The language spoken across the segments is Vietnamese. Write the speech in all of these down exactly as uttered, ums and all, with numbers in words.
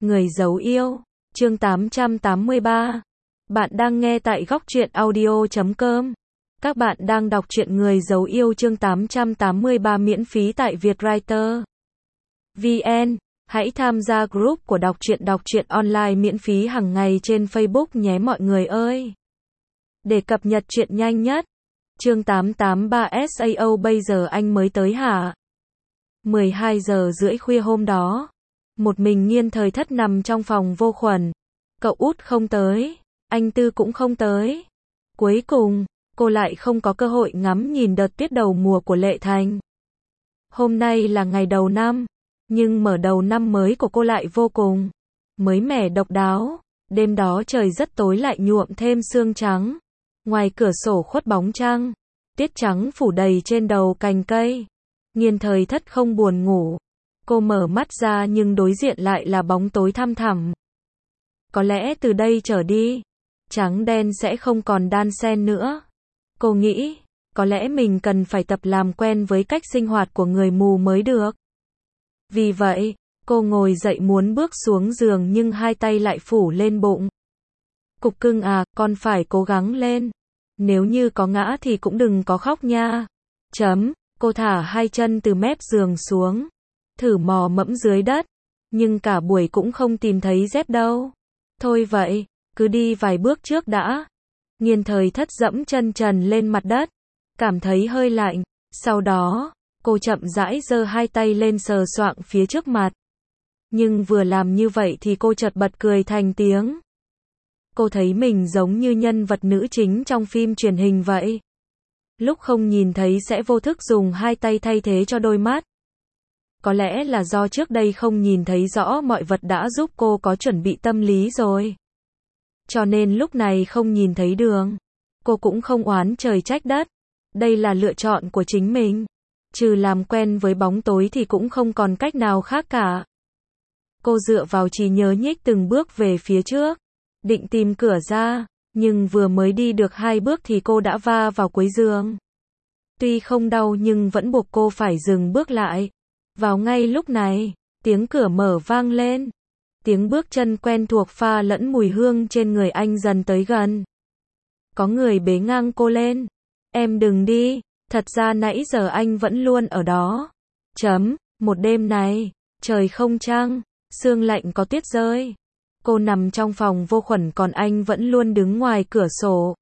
Người giấu yêu, chương tám trăm tám mươi ba. Bạn đang nghe tại góc truyện audio chấm com. Các bạn đang đọc truyện Người giấu yêu chương tám trăm tám mươi ba miễn phí tại Vietwriter chấm vn. Hãy tham gia group của đọc truyện đọc truyện online miễn phí hàng ngày trên Facebook nhé mọi người ơi. Để cập nhật truyện nhanh nhất. Chương tám trăm tám mươi ba sao bây giờ anh mới tới hả? mười hai giờ rưỡi khuya hôm đó. Một mình Nghiên Thời Thất nằm trong phòng vô khuẩn. Cậu út không tới, anh Tư cũng không tới. Cuối cùng, cô lại không có cơ hội ngắm nhìn đợt tuyết đầu mùa của Lệ Thành. Hôm nay là ngày đầu năm, nhưng mở đầu năm mới của cô lại vô cùng mới mẻ độc đáo. Đêm đó trời rất tối lại nhuộm thêm sương trắng. Ngoài cửa sổ khuất bóng trăng, tuyết trắng phủ đầy trên đầu cành cây. Nghiên Thời Thất không buồn ngủ. Cô mở mắt ra nhưng đối diện lại là bóng tối thăm thẳm. Có lẽ từ đây trở đi, trắng đen sẽ không còn đan xen nữa. Cô nghĩ, có lẽ mình cần phải tập làm quen với cách sinh hoạt của người mù mới được. Vì vậy, cô ngồi dậy muốn bước xuống giường nhưng hai tay lại phủ lên bụng. Cục cưng à, con phải cố gắng lên. Nếu như có ngã thì cũng đừng có khóc nha. Chấm, cô thả hai chân từ mép giường xuống. Thử mò mẫm dưới đất, nhưng cả buổi cũng không tìm thấy dép đâu. Thôi vậy, cứ đi vài bước trước đã. Nghiên Thời Thất dẫm chân trần lên mặt đất, cảm thấy hơi lạnh. Sau đó, cô chậm rãi giơ hai tay lên sờ soạng phía trước mặt. Nhưng vừa làm như vậy thì cô chợt bật cười thành tiếng. Cô thấy mình giống như nhân vật nữ chính trong phim truyền hình vậy. Lúc không nhìn thấy sẽ vô thức dùng hai tay thay thế cho đôi mắt. Có lẽ là do trước đây không nhìn thấy rõ mọi vật đã giúp cô có chuẩn bị tâm lý rồi. Cho nên lúc này không nhìn thấy đường, cô cũng không oán trời trách đất. Đây là lựa chọn của chính mình. Trừ làm quen với bóng tối thì cũng không còn cách nào khác cả. Cô dựa vào trí nhớ nhích từng bước về phía trước, định tìm cửa ra, nhưng vừa mới đi được hai bước thì cô đã va vào cuối giường. Tuy không đau nhưng vẫn buộc cô phải dừng bước lại. Vào ngay lúc này, tiếng cửa mở vang lên. Tiếng bước chân quen thuộc pha lẫn mùi hương trên người anh dần tới gần. Có người bế ngang cô lên. Em đừng đi, thật ra nãy giờ anh vẫn luôn ở đó. Chấm, một đêm này, trời không trăng, sương lạnh có tuyết rơi. Cô nằm trong phòng vô khuẩn còn anh vẫn luôn đứng ngoài cửa sổ.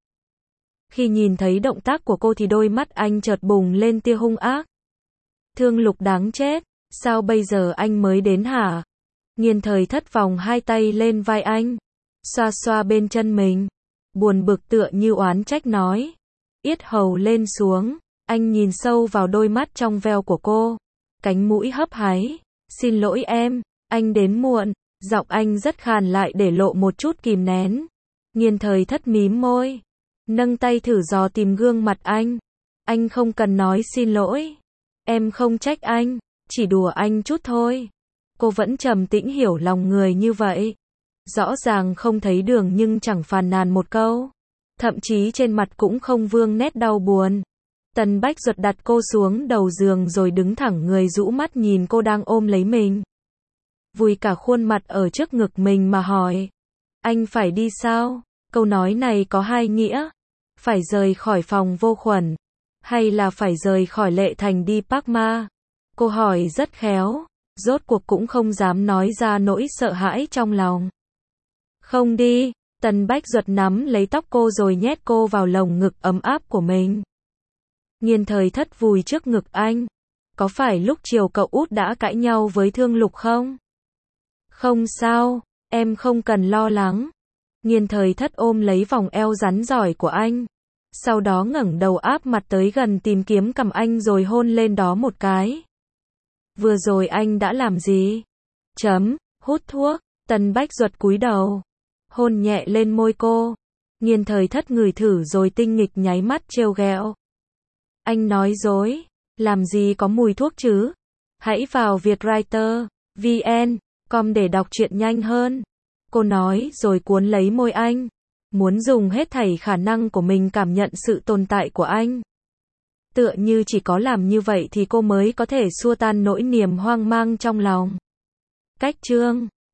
Khi nhìn thấy động tác của cô thì đôi mắt anh chợt bùng lên tia hung ác. Thương Lục đáng chết, sao bây giờ anh mới đến hả? Nghiên Thời Thất vòng hai tay lên vai anh, xoa xoa bên chân mình, buồn bực tựa như oán trách nói. Yết hầu lên xuống, anh nhìn sâu vào đôi mắt trong veo của cô, cánh mũi hấp háy. Xin lỗi em, anh đến muộn, giọng anh rất khàn lại để lộ một chút kìm nén. Nghiên Thời Thất mím môi, nâng tay thử dò tìm gương mặt anh. Anh không cần nói xin lỗi. Em không trách anh, chỉ đùa anh chút thôi. Cô vẫn trầm tĩnh hiểu lòng người như vậy. Rõ ràng không thấy đường nhưng chẳng phàn nàn một câu. Thậm chí trên mặt cũng không vương nét đau buồn. Tần Bách Duật đặt cô xuống đầu giường rồi đứng thẳng người rũ mắt nhìn cô đang ôm lấy mình. Vùi cả khuôn mặt ở trước ngực mình mà hỏi. Anh phải đi sao? Câu nói này có hai nghĩa. Phải rời khỏi phòng vô khuẩn. Hay là phải rời khỏi Lệ Thành đi Park Ma? Cô hỏi rất khéo, rốt cuộc cũng không dám nói ra nỗi sợ hãi trong lòng. Không đi, Tần Bách Duật nắm lấy tóc cô rồi nhét cô vào lồng ngực ấm áp của mình. Nghiên Thời Thất vùi trước ngực anh. Có phải lúc chiều cậu út đã cãi nhau với Thương Lục không? Không sao, em không cần lo lắng. Nghiên Thời Thất ôm lấy vòng eo rắn giỏi của anh. Sau đó ngẩng đầu áp mặt tới gần tìm kiếm cằm anh rồi hôn lên đó một cái. Vừa rồi anh đã làm gì? Chấm, hút thuốc. Tần Bách Duật cúi đầu, hôn nhẹ lên môi cô. Nghiên Thời Thất ngửi thử rồi tinh nghịch nháy mắt trêu ghẹo. Anh nói dối, làm gì có mùi thuốc chứ? Hãy vào Vietwriter chấm vn com để đọc truyện nhanh hơn. Cô nói rồi cuốn lấy môi anh. Muốn dùng hết thảy khả năng của mình cảm nhận sự tồn tại của anh. Tựa như chỉ có làm như vậy thì cô mới có thể xua tan nỗi niềm hoang mang trong lòng. Cách chương